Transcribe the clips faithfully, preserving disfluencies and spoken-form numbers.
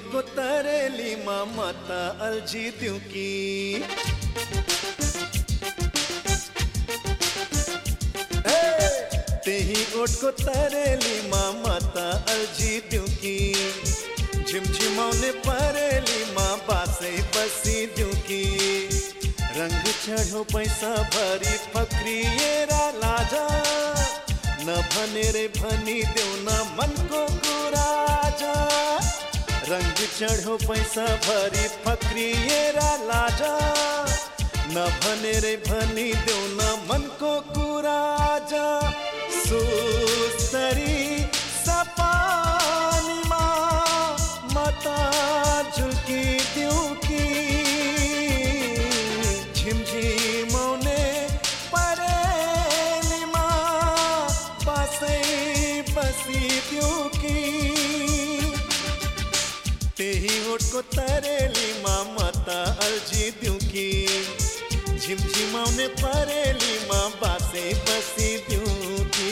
ओटको तरेलीमा मत अल्झिदिउँ कि त्यही ओटको तरेलीमा मत अल्झिदिउँ कि झिमझिमाउने परेलीमा बासै बसिदिउँ कि रंग चढ्यो पैसा भरी फक्रिएर लाजा नभनेर भनिदेऊ न मनको कुरा जा रंग चढ्यो पैसा भरी फक्रिएर लाजा नभनेर भनिदेऊ न मनको कुरा जा सुस्तरी सपानीमा मता झुल्किदिउँ कि झिमझिमाउने परेलीमा बासै बसिदिउँ कि त्यही ओटको तरेलीमा मत अल्झिदिउँ कि झिमझिमाउने परेलीमा बासै बसिदिउँ कि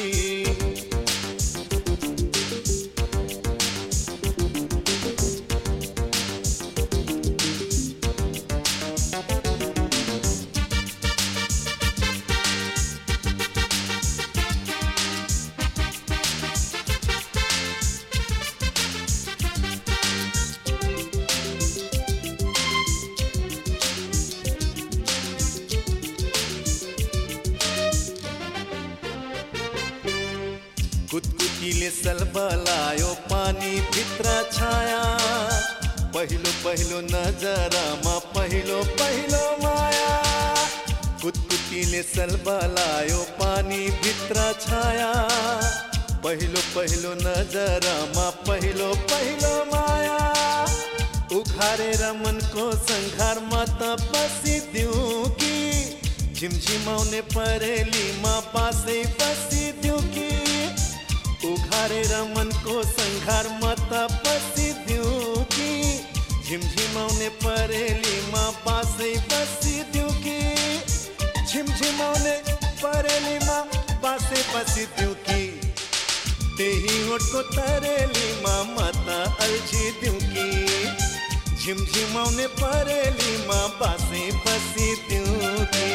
कुतकुतीले सलबलायो पानी भित्र छाया पहिलो पहिलो नजरमा पहिलो पहिलो माया कुतकुतीले सलबलायो पानी भित्र छाया पहिलो पहिलो नजरमा पहिलो पहिलो माया उखारेर मनको संघारमा त बसिदिउँ कि झिमझिमाउने परेलीमा बासै बसिदिउँ कि उघारेर मनको संघारमा त बसिदिउँ कि झिमझिमाउने परेलीमा बासै बसिदिउँ कि झिमझिमाउने परेलीमा बासै बसिदिउँ कि त्यही ओटको तरेलीमा मत अल्झिदिउँ कि झिमझिमाउने परेलीमा बासै बसिदिउँ कि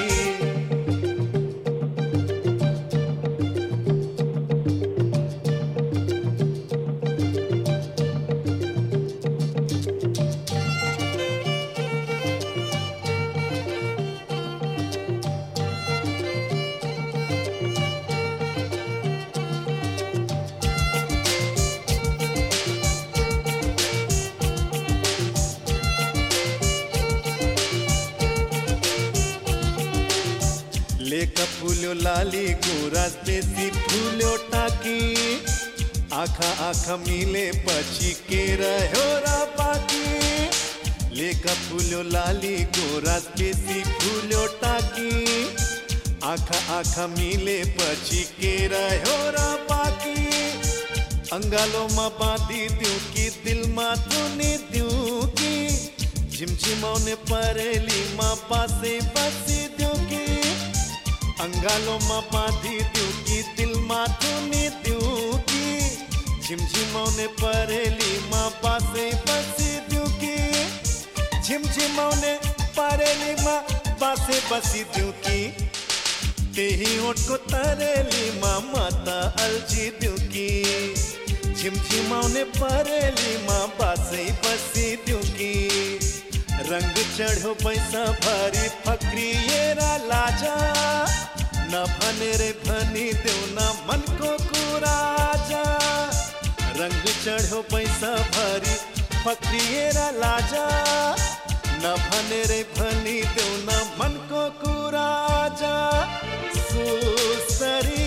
लेक फुल्यो लाली गुराँस बेसी फुल्यो टाकी आँखा आँखा मिलेपछि के रह्यो र बाँकी लेक फुल्यो लाली गुराँस बेसी फुल्यो टाकी आँखा आँखा मिलेपछि के रह्यो र बाँकी अङ्गालोमा बाँधिदिउँ कि दिलमा थुनिदिउँ कि झिमझिमाउने परेलीमा बासै बसिदिउँ कि अंगालोमा बाँधिदिउँ कि दिलमा थुनिदिउँ कि झिमझिमाउने परेलीमा बासै बसिदिउँ कि झिमझिमाउने परेलीमा बासै बसिदिउँ कि त्यही ओटको तरेलीमा मत अल्झिदिउँ कि झिमझिमाउने परेलीमा बासै बसिदिउँ कि रंग चढ्यो पैसा भरी फक्रिएर लाजा नभनेर भनिदेऊ न मनको कुरा जा रंग चढ्यो पैसा भरी फक्रिएर लाजा नभनेर भनिदेऊ न मनको कुरा जा सुस्तरी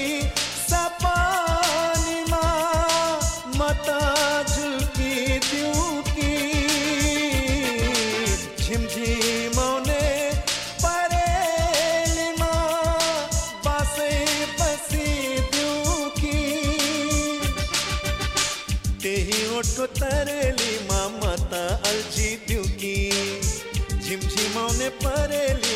सपानीमा मत झुल्किदिउँ कि झिमझिमाउने परेलीमा बासै बसिदिउँ कि त्यही ओटको तरेलीमा मत अल्झिदिउँ कि झिमझिमाउने परेली